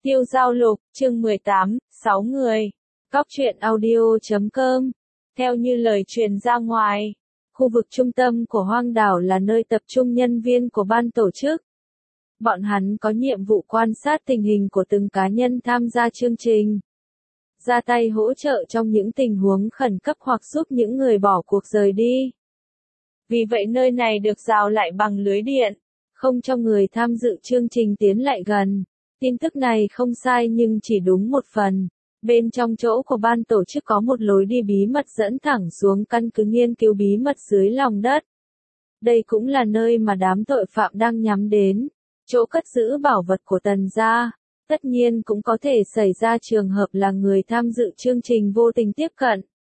Tiêu Giao Lục, chương 18, 6 người. Góc truyện audio.com. Theo như lời truyền ra ngoài, khu vực trung tâm của hoang đảo là nơi tập trung nhân viên của ban tổ chức. Bọn hắn có nhiệm vụ quan sát tình hình của từng cá nhân tham gia chương trình, ra tay hỗ trợ trong những tình huống khẩn cấp hoặc giúp những người bỏ cuộc rời đi. Vì vậy nơi này được rào lại bằng lưới điện, không cho người tham dự chương trình tiến lại gần. Tin tức này không sai nhưng chỉ đúng một phần. Bên trong chỗ của ban tổ chức có một lối đi bí mật dẫn thẳng xuống căn cứ nghiên cứu bí mật dưới lòng đất. Đây cũng là nơi mà đám tội phạm đang nhắm đến. Chỗ cất giữ bảo vật của Tần gia. Tất nhiên cũng có thể xảy ra trường hợp là người tham dự chương trình vô tình tiếp cận.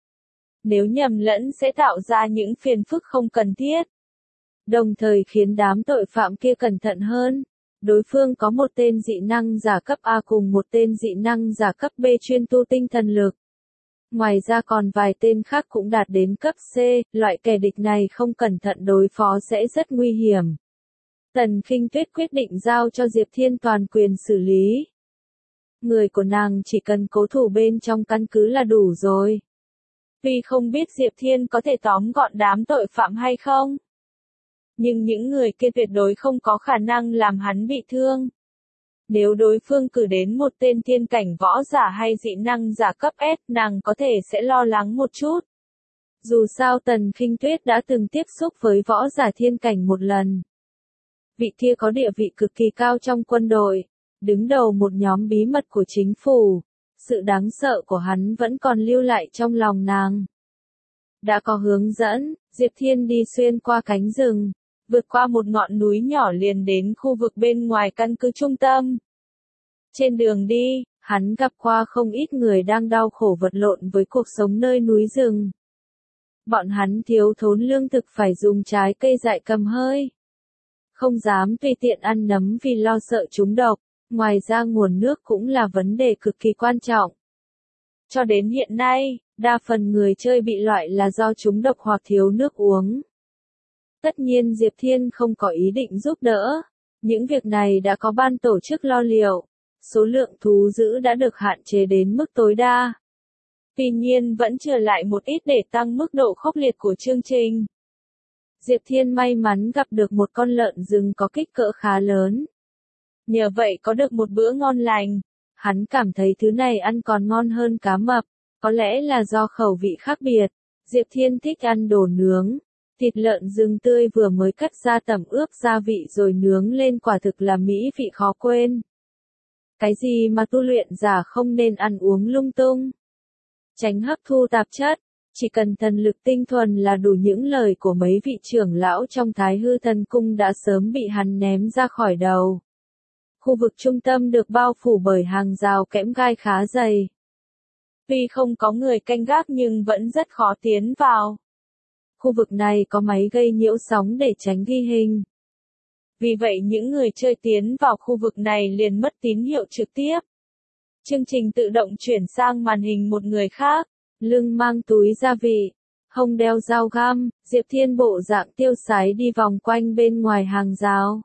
Nếu nhầm lẫn sẽ tạo ra những phiền phức không cần thiết. Đồng thời khiến đám tội phạm kia cẩn thận hơn. Đối phương có một tên dị năng giả cấp A cùng một tên dị năng giả cấp B chuyên tu tinh thần lực. Ngoài ra còn vài tên khác cũng đạt đến cấp C, loại kẻ địch này không cẩn thận đối phó sẽ rất nguy hiểm. Tần Khinh Tuyết quyết định giao cho Diệp Thiên toàn quyền xử lý. Người của nàng chỉ cần cố thủ bên trong căn cứ là đủ rồi. Tuy không biết Diệp Thiên có thể tóm gọn đám tội phạm hay không, nhưng những người kia tuyệt đối không có khả năng làm hắn bị thương. Nếu đối phương cử đến một tên thiên cảnh võ giả hay dị năng giả cấp S, nàng có thể sẽ lo lắng một chút. Dù sao Tần Khinh Tuyết đã từng tiếp xúc với võ giả thiên cảnh một lần. Vị kia có địa vị cực kỳ cao trong quân đội, đứng đầu một nhóm bí mật của chính phủ. Sự đáng sợ của hắn vẫn còn lưu lại trong lòng nàng. Đã có hướng dẫn, Diệp Thiên đi xuyên qua cánh rừng, vượt qua một ngọn núi nhỏ liền đến khu vực bên ngoài căn cứ trung tâm. Trên đường đi, hắn gặp qua không ít người đang đau khổ vật lộn với cuộc sống nơi núi rừng. Bọn hắn thiếu thốn lương thực phải dùng trái cây dại cầm hơi. Không dám tùy tiện ăn nấm vì lo sợ chúng độc, ngoài ra nguồn nước cũng là vấn đề cực kỳ quan trọng. Cho đến hiện nay, đa phần người chơi bị loại là do chúng độc hoặc thiếu nước uống. Tất nhiên Diệp Thiên không có ý định giúp đỡ. Những việc này đã có ban tổ chức lo liệu. Số lượng thú dữ đã được hạn chế đến mức tối đa. Tuy nhiên vẫn trở lại một ít để tăng mức độ khốc liệt của chương trình. Diệp Thiên may mắn gặp được một con lợn rừng có kích cỡ khá lớn. Nhờ vậy có được một bữa ngon lành. Hắn cảm thấy thứ này ăn còn ngon hơn cá mập. Có lẽ là do khẩu vị khác biệt. Diệp Thiên thích ăn đồ nướng. Thịt lợn rừng tươi vừa mới cắt ra tẩm ướp gia vị rồi nướng lên quả thực là mỹ vị khó quên. Cái gì mà tu luyện giả không nên ăn uống lung tung. Tránh hấp thu tạp chất, chỉ cần thần lực tinh thuần là đủ. Những lời của mấy vị trưởng lão trong Thái Hư Thần Cung đã sớm bị hắn ném ra khỏi đầu. Khu vực trung tâm được bao phủ bởi hàng rào kẽm gai khá dày. Tuy không có người canh gác nhưng vẫn rất khó tiến vào. Khu vực này có máy gây nhiễu sóng để tránh ghi hình. Vì vậy những người chơi tiến vào khu vực này liền mất tín hiệu trực tiếp. Chương trình tự động chuyển sang màn hình một người khác, lưng mang túi gia vị, hông đeo dao găm, Diệp Thiên bộ dạng tiêu sái đi vòng quanh bên ngoài hàng rào.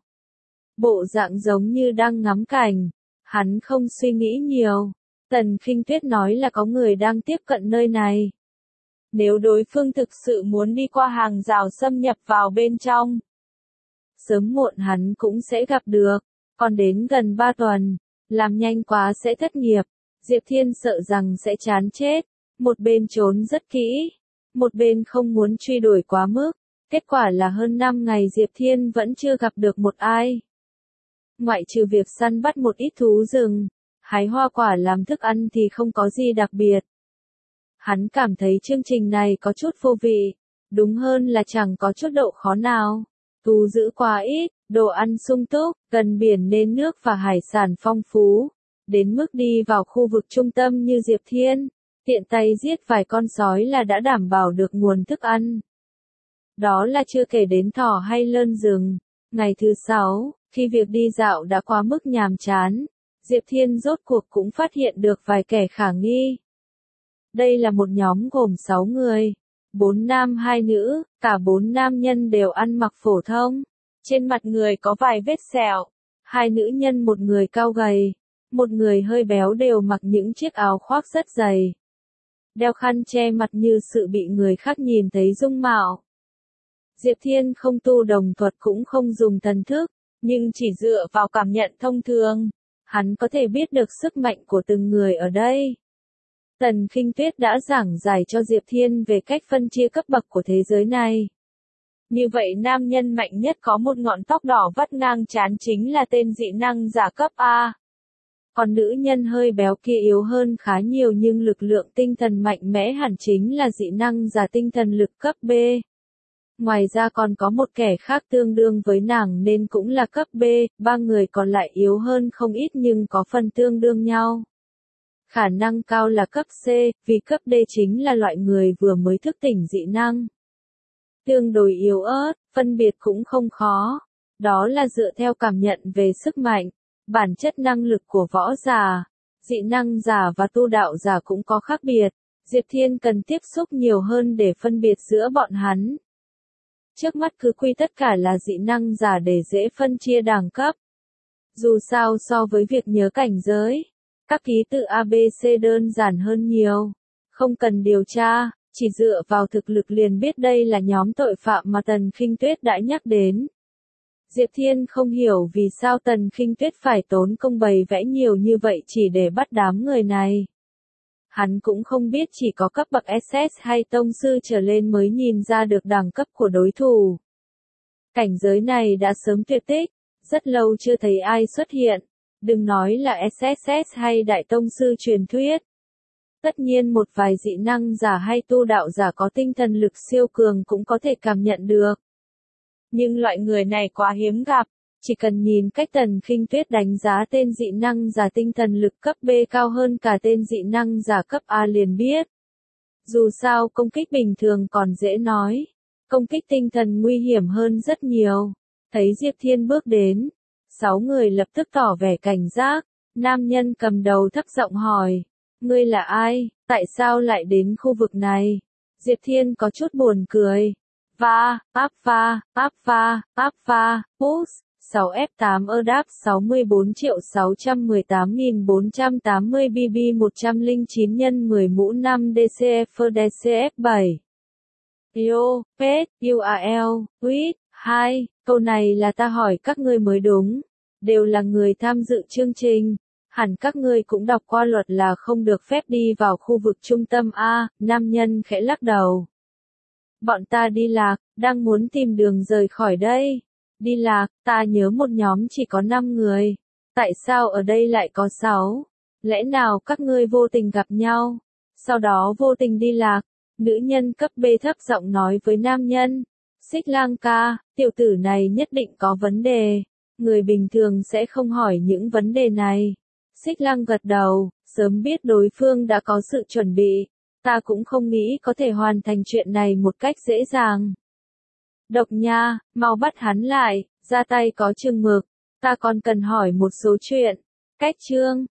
Bộ dạng giống như đang ngắm cảnh, hắn không suy nghĩ nhiều. Tần Khinh Tuyết nói là có người đang tiếp cận nơi này. Nếu đối phương thực sự muốn đi qua hàng rào xâm nhập vào bên trong, sớm muộn hắn cũng sẽ gặp được. Còn đến gần 3 tuần, làm nhanh quá sẽ thất nghiệp. Diệp Thiên sợ rằng sẽ chán chết. Một bên trốn rất kỹ, một bên không muốn truy đuổi quá mức. Kết quả là hơn 5 ngày Diệp Thiên vẫn chưa gặp được một ai. Ngoại trừ việc săn bắt một ít thú rừng, hái hoa quả làm thức ăn thì không có gì đặc biệt. Hắn cảm thấy chương trình này có chút vô vị, đúng hơn là chẳng có chút độ khó nào. Thú dữ quá ít, đồ ăn sung túc, gần biển nên nước và hải sản phong phú. Đến mức đi vào khu vực trung tâm như Diệp Thiên, tiện tay giết vài con sói là đã đảm bảo được nguồn thức ăn. Đó là chưa kể đến thỏ hay lợn rừng. Ngày thứ 6, khi việc đi dạo đã quá mức nhàm chán, Diệp Thiên rốt cuộc cũng phát hiện được vài kẻ khả nghi. Đây là một nhóm gồm 6 người, 4 nam 2 nữ, cả 4 nam nhân đều ăn mặc phổ thông. Trên mặt người có vài vết sẹo, 2 nữ nhân một người cao gầy, Một người hơi béo đều mặc những chiếc áo khoác rất dày. Đeo khăn che mặt như sự bị người khác nhìn thấy dung mạo. Diệp Thiên không tu đồng thuật cũng không dùng thần thức, nhưng chỉ dựa vào cảm nhận thông thường, hắn có thể biết được sức mạnh của từng người ở đây. Tần Khinh Tuyết đã giảng giải cho Diệp Thiên về cách phân chia cấp bậc của thế giới này. Như vậy nam nhân mạnh nhất có một ngọn tóc đỏ vắt ngang trán chính là tên dị năng giả cấp A. Còn nữ nhân hơi béo kia yếu hơn khá nhiều nhưng lực lượng tinh thần mạnh mẽ hẳn chính là dị năng giả tinh thần lực cấp B. Ngoài ra còn có một kẻ khác tương đương với nàng nên cũng là cấp B, ba người còn lại yếu hơn không ít nhưng có phần tương đương nhau. Khả năng cao là cấp C, vì cấp D chính là loại người vừa mới thức tỉnh dị năng. Tương đối yếu ớt, phân biệt cũng không khó. Đó là dựa theo cảm nhận về sức mạnh, bản chất năng lực của võ giả. Dị năng giả và tu đạo giả cũng có khác biệt. Diệp Thiên cần tiếp xúc nhiều hơn để phân biệt giữa bọn hắn. Trước mắt cứ quy tất cả là dị năng giả để dễ phân chia đẳng cấp. Dù sao so với việc nhớ cảnh giới, các ký tự ABC đơn giản hơn nhiều. Không cần điều tra, chỉ dựa vào thực lực liền biết đây là nhóm tội phạm mà Tần Khinh Tuyết đã nhắc đến. Diệp Thiên không hiểu vì sao Tần Khinh Tuyết phải tốn công bày vẽ nhiều như vậy chỉ để bắt đám người này. Hắn cũng không biết chỉ có cấp bậc SS hay tông sư trở lên mới nhìn ra được đẳng cấp của đối thủ. Cảnh giới này đã sớm tuyệt tích, rất lâu chưa thấy ai xuất hiện, đừng nói là SSS hay đại tông sư truyền thuyết. Tất nhiên một vài dị năng giả hay tu đạo giả có tinh thần lực siêu cường cũng có thể cảm nhận được. Nhưng loại người này quá hiếm gặp, chỉ cần nhìn cách Tần Khinh Tuyết đánh giá tên dị năng giả tinh thần lực cấp B cao hơn cả tên dị năng giả cấp A liền biết. Dù sao công kích bình thường còn dễ nói, công kích tinh thần nguy hiểm hơn rất nhiều. Thấy Diệp Thiên bước đến, 6 người lập tức tỏ vẻ cảnh giác, nam nhân cầm đầu thấp giọng hỏi, ngươi là ai, tại sao lại đến khu vực này? Diệp Thiên có chút buồn cười. Alpha, push, 6F8 ERDAP 64.618.480 BB 109 x 10 mũ 5 DCF DCF7. Yo, Pet, URL, Quýt, 2, câu này là ta hỏi các ngươi mới đúng. Đều là người tham dự chương trình. Hẳn các ngươi cũng đọc qua luật là không được phép đi vào khu vực trung tâm A, nam nhân khẽ lắc đầu. Bọn ta đi lạc, đang muốn tìm đường rời khỏi đây. Đi lạc, ta nhớ một nhóm chỉ có 5 người. Tại sao ở đây lại có 6? Lẽ nào các ngươi vô tình gặp nhau? Sau đó vô tình đi lạc. Nữ nhân cấp B thấp giọng nói với nam nhân. Xích Lang ca, tiểu tử này nhất định có vấn đề. Người bình thường sẽ không hỏi những vấn đề này. Xích Lang gật đầu, sớm biết đối phương đã có sự chuẩn bị. Ta cũng không nghĩ có thể hoàn thành chuyện này một cách dễ dàng. Độc Nha, mau bắt hắn lại, ra tay có chừng mực. Ta còn cần hỏi một số chuyện. Cách chương.